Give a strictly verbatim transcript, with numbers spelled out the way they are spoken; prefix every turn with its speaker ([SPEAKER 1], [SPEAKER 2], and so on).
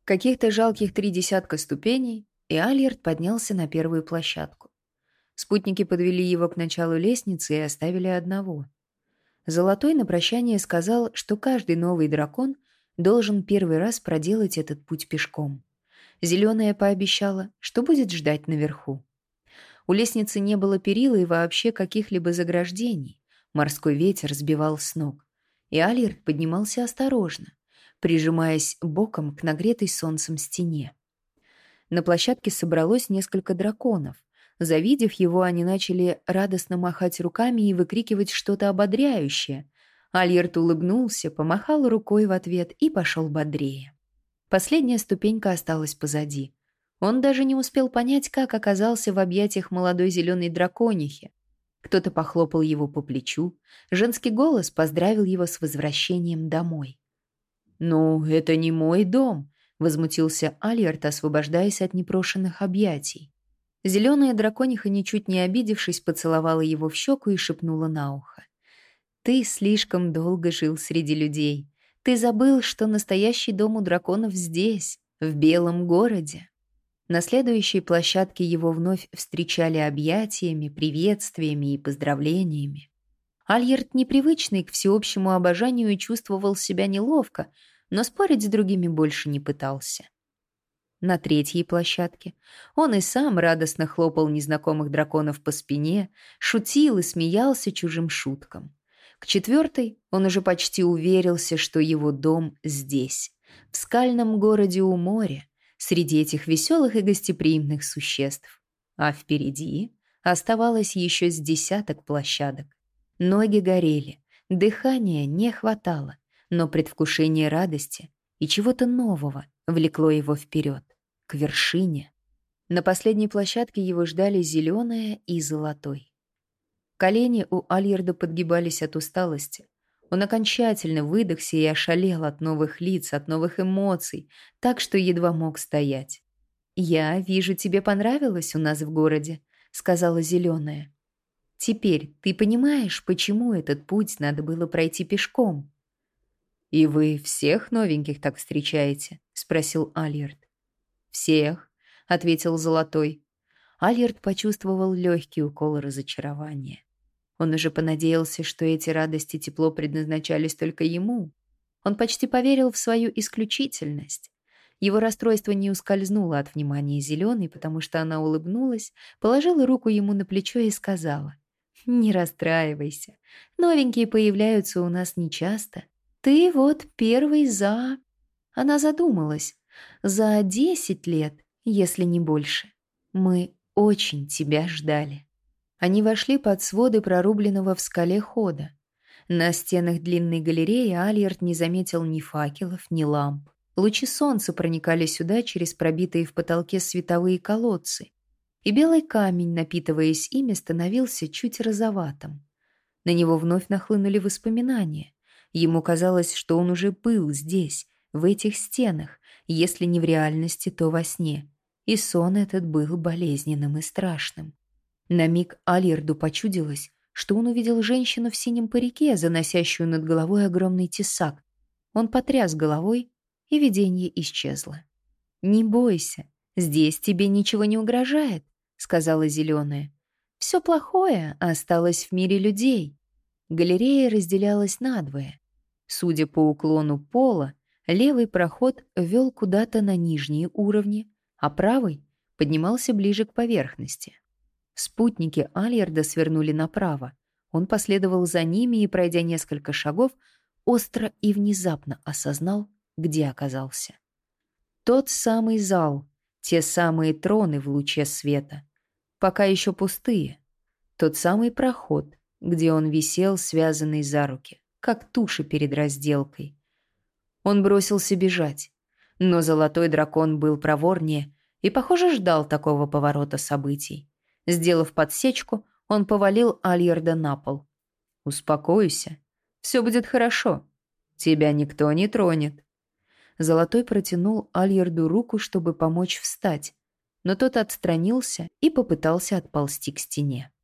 [SPEAKER 1] Каких-то жалких три десятка ступеней, и Альерт поднялся на первую площадку. Спутники подвели его к началу лестницы и оставили одного. Золотой на прощание сказал, что каждый новый дракон должен первый раз проделать этот путь пешком. Зеленая пообещала, что будет ждать наверху. У лестницы не было перила и вообще каких-либо заграждений. Морской ветер сбивал с ног. И Альерт поднимался осторожно, прижимаясь боком к нагретой солнцем стене. На площадке собралось несколько драконов. Завидев его, они начали радостно махать руками и выкрикивать что-то ободряющее. Альерт улыбнулся, помахал рукой в ответ и пошел бодрее. Последняя ступенька осталась позади. Он даже не успел понять, как оказался в объятиях молодой зеленой драконихи. Кто-то похлопал его по плечу, женский голос поздравил его с возвращением домой. «Ну, это не мой дом», — возмутился Альерт, освобождаясь от непрошенных объятий. Зеленая дракониха, ничуть не обидевшись, поцеловала его в щеку и шепнула на ухо. «Ты слишком долго жил среди людей. Ты забыл, что настоящий дом у драконов здесь, в Белом городе». На следующей площадке его вновь встречали объятиями, приветствиями и поздравлениями. Альерт, непривычный к всеобщему обожанию, чувствовал себя неловко, но спорить с другими больше не пытался. На третьей площадке он и сам радостно хлопал незнакомых драконов по спине, шутил и смеялся чужим шуткам. К четвертой он уже почти уверился, что его дом здесь, в скальном городе у моря, среди этих веселых и гостеприимных существ. А впереди оставалось еще с десяток площадок. Ноги горели, дыхания не хватало, но предвкушение радости и чего-то нового влекло его вперед, к вершине. На последней площадке его ждали зеленая и золотой. Колени у Альерда подгибались от усталости. Он окончательно выдохся и ошалел от новых лиц, от новых эмоций, так что едва мог стоять. «Я вижу, тебе понравилось у нас в городе», — сказала зеленая. «Теперь ты понимаешь, почему этот путь надо было пройти пешком?» «И вы всех новеньких так встречаете?» — спросил Альерд. «Всех», — ответил Золотой. Альерд почувствовал легкий укол разочарования. Он уже понадеялся, что эти радости и тепло предназначались только ему. Он почти поверил в свою исключительность. Его расстройство не ускользнуло от внимания Зеленой, потому что она улыбнулась, положила руку ему на плечо и сказала: «Не расстраивайся, новенькие появляются у нас нечасто. Ты вот первый за...» Она задумалась. «За десять лет, если не больше. Мы очень тебя ждали». Они вошли под своды прорубленного в скале хода. На стенах длинной галереи Альерд не заметил ни факелов, ни ламп. Лучи солнца проникали сюда через пробитые в потолке световые колодцы, и белый камень, напитываясь ими, становился чуть розоватым. На него вновь нахлынули воспоминания. Ему казалось, что он уже был здесь, в этих стенах, если не в реальности, то во сне. И сон этот был болезненным и страшным. На миг Альерду почудилось, что он увидел женщину в синем парике, заносящую над головой огромный тесак. Он потряс головой, и видение исчезло. «Не бойся, здесь тебе ничего не угрожает», — сказала Зеленая. «Все плохое осталось в мире людей». Галерея разделялась надвое. Судя по уклону пола, левый проход вел куда-то на нижние уровни, а правый поднимался ближе к поверхности. Спутники Альерда свернули направо. Он последовал за ними и, пройдя несколько шагов, остро и внезапно осознал, где оказался. Тот самый зал, те самые троны в луче света, пока еще пустые. Тот самый проход, где он висел, связанный за руки, как туша перед разделкой. Он бросился бежать, но золотой дракон был проворнее и, похоже, ждал такого поворота событий. Сделав подсечку, он повалил Альерда на пол. «Успокойся. Все будет хорошо. Тебя никто не тронет». Золотой протянул Альерду руку, чтобы помочь встать, но тот отстранился и попытался отползти к стене.